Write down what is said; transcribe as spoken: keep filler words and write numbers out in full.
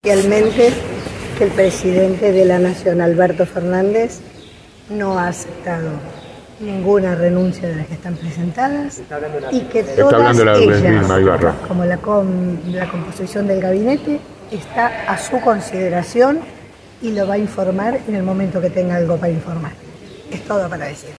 Realmente que el presidente de la Nación, Alberto Fernández, no ha aceptado ninguna renuncia de las que están presentadas y que todas ellas, como la, com, la composición del gabinete, está a su consideración y lo va a informar en el momento que tenga algo para informar. Es todo para decir.